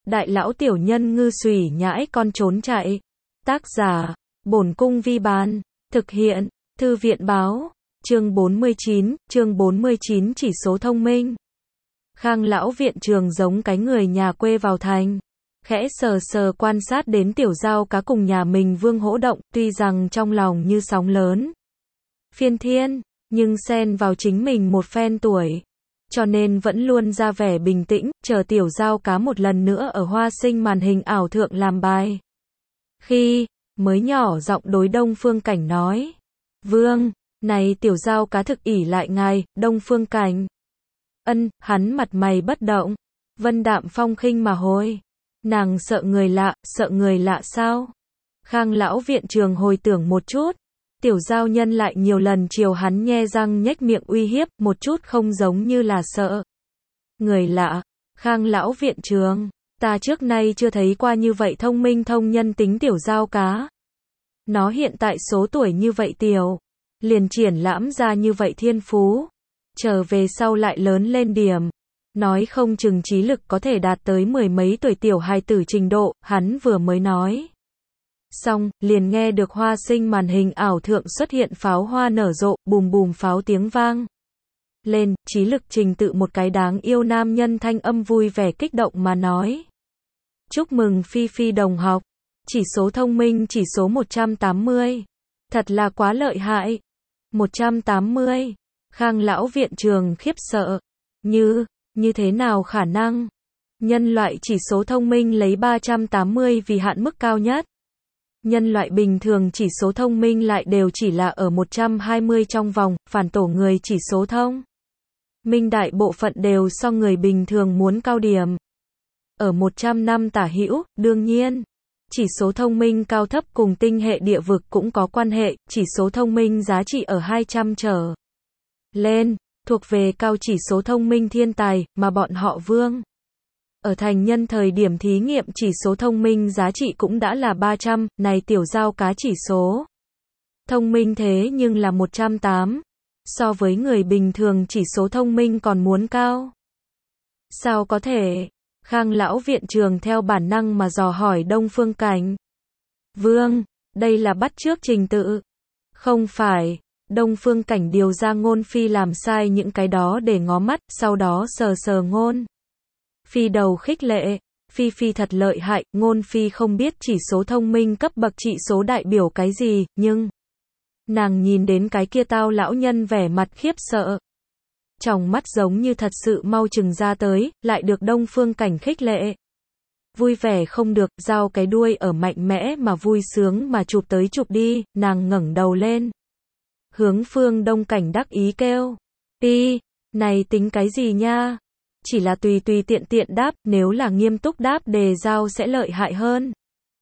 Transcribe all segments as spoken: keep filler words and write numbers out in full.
đại lão tiểu nhân ngư xùy nhãi con trốn chạy. Tác giả, Bổn Cung Vi Bán. Thực hiện, Thư viện Báo. Chương bốn mươi chín, chương bốn mươi chín chỉ số thông minh. Khang lão viện trường giống cái người nhà quê vào thành. Khẽ sờ sờ quan sát đến tiểu giao cá cùng nhà mình Vương hỗ động, tuy rằng trong lòng như sóng lớn phiên thiên, nhưng xen vào chính mình một phen tuổi. Cho nên vẫn luôn ra vẻ bình tĩnh, chờ tiểu giao cá một lần nữa ở hoa sinh màn hình ảo thượng làm bài. Khi, mới nhỏ giọng đối Đông Phương Cảnh nói. Vương, này tiểu giao cá thực ỷ lại ngài, Đông Phương Cảnh. Ân, hắn mặt mày bất động. Vân đạm phong khinh mà hồi. Nàng sợ người lạ, sợ người lạ sao? Khang lão viện trường hồi tưởng một chút. Tiểu giao nhân lại nhiều lần chiều hắn nhe răng nhếch miệng uy hiếp, một chút không giống như là sợ người lạ. Khang lão viện trường, ta trước nay chưa thấy qua như vậy thông minh thông nhân tính tiểu giao cá. Nó hiện tại số tuổi như vậy tiểu, liền triển lãm ra như vậy thiên phú. Trở về sau lại lớn lên điểm. Nói không chừng trí lực có thể đạt tới mười mấy tuổi tiểu hài tử trình độ, hắn vừa mới nói. Xong, liền nghe được hoa sinh màn hình ảo thượng xuất hiện pháo hoa nở rộ, bùm bùm pháo tiếng vang lên, trí lực trình tự một cái đáng yêu nam nhân thanh âm vui vẻ kích động mà nói. Chúc mừng Phi Phi đồng học, chỉ số thông minh chỉ số một trăm tám mươi. Thật là quá lợi hại. một trăm tám mươi. Khang lão viện trường khiếp sợ. Như, như thế nào khả năng? Nhân loại chỉ số thông minh lấy ba trăm tám mươi vì hạn mức cao nhất. Nhân loại bình thường chỉ số thông minh lại đều chỉ là ở một trăm hai mươi trong vòng, phản tổ người chỉ số thông minh đại bộ phận đều so người bình thường muốn cao điểm. Ở một trăm năm tả hữu, đương nhiên, chỉ số thông minh cao thấp cùng tinh hệ địa vực cũng có quan hệ, chỉ số thông minh giá trị ở hai trăm trở lên, thuộc về cao chỉ số thông minh thiên tài, mà bọn họ Vương. Ở thành nhân thời điểm thí nghiệm chỉ số thông minh giá trị cũng đã là ba trăm, này tiểu giao cá chỉ số thông minh thế nhưng là một trăm tám, so với người bình thường chỉ số thông minh còn muốn cao. Sao có thể? Khang lão viện trường theo bản năng mà dò hỏi Đông Phương Cảnh. Vương, đây là bắt chước trình tự. Không phải, Đông Phương Cảnh điều ra Ngôn Phi làm sai những cái đó để ngó mắt, sau đó sờ sờ Ngôn Phi đầu khích lệ. Phi Phi thật lợi hại, Ngôn Phi không biết chỉ số thông minh cấp bậc trị số đại biểu cái gì, nhưng nàng nhìn đến cái kia tao lão nhân vẻ mặt khiếp sợ. Trong mắt giống như thật sự mau chừng ra tới, lại được Đông Phương Cảnh khích lệ. Vui vẻ không được, giao cái đuôi ở mạnh mẽ mà vui sướng mà chụp tới chụp đi, nàng ngẩng đầu lên. Hướng Phương Đông Cảnh đắc ý kêu. Đi, này tính cái gì nha? Chỉ là tùy tùy tiện tiện đáp, nếu là nghiêm túc đáp đề giao sẽ lợi hại hơn.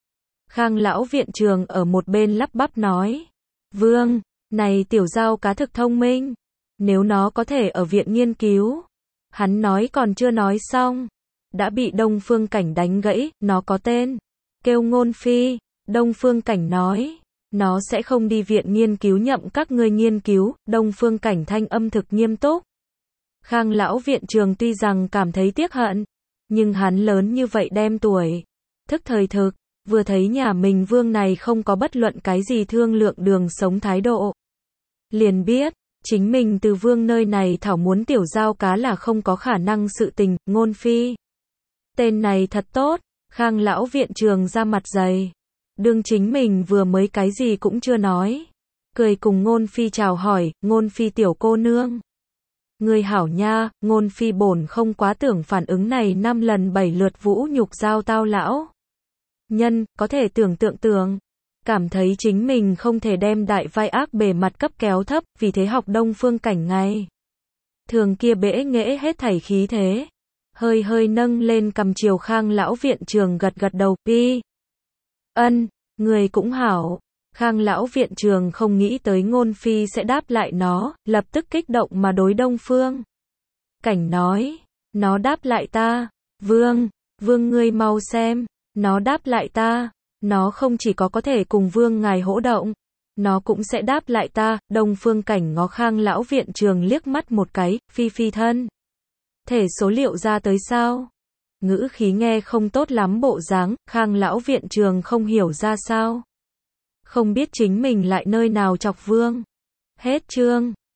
Khang lão viện trường ở một bên lắp bắp nói. Vương, này tiểu giao cá thực thông minh. Nếu nó có thể ở viện nghiên cứu. Hắn nói còn chưa nói xong. Đã bị Đông Phương Cảnh đánh gãy, nó có tên. Kêu Ngôn Phi. Đông Phương Cảnh nói. Nó sẽ không đi viện nghiên cứu nhậm các ngươi nghiên cứu. Đông Phương Cảnh thanh âm thực nghiêm túc. Khang lão viện trường tuy rằng cảm thấy tiếc hận. Nhưng hắn lớn như vậy đem tuổi. Thức thời thực. Vừa thấy nhà mình Vương này không có bất luận cái gì thương lượng đường sống thái độ. Liền biết. Chính mình từ Vương nơi này thảo muốn tiểu giao cá là không có khả năng sự tình, Ngôn Phi. Tên này thật tốt, Khang lão viện trường ra mặt dày. Đương chính mình vừa mới cái gì cũng chưa nói. Cười cùng Ngôn Phi chào hỏi, Ngôn Phi tiểu cô nương. Người hảo nha, Ngôn Phi bổn không quá tưởng phản ứng này năm lần bảy lượt vũ nhục giao tao lão nhân, có thể tưởng tượng tưởng. Cảm thấy chính mình không thể đem đại vai ác bề mặt cấp kéo thấp, vì thế học Đông Phương Cảnh ngay. Thường kia bẽ nghễ hết thảy khí thế. Hơi hơi nâng lên cầm chiều Khang lão viện trường gật gật đầu, pi. Ân, người cũng hảo. Khang lão viện trường không nghĩ tới Ngôn Phi sẽ đáp lại nó, lập tức kích động mà đối Đông Phương Cảnh nói. Nó đáp lại ta. Vương, Vương ngươi mau xem. Nó đáp lại ta. Nó không chỉ có có thể cùng Vương ngài hỗ động, nó cũng sẽ đáp lại ta. Đông Phương Cảnh ngó Khang lão viện trường liếc mắt một cái. Phi Phi thân thể số liệu ra tới sao? ngữ khí nghe không tốt lắm bộ dáng, Khang lão viện trường không hiểu ra sao. Không biết chính mình lại nơi nào chọc Vương. Hết chương.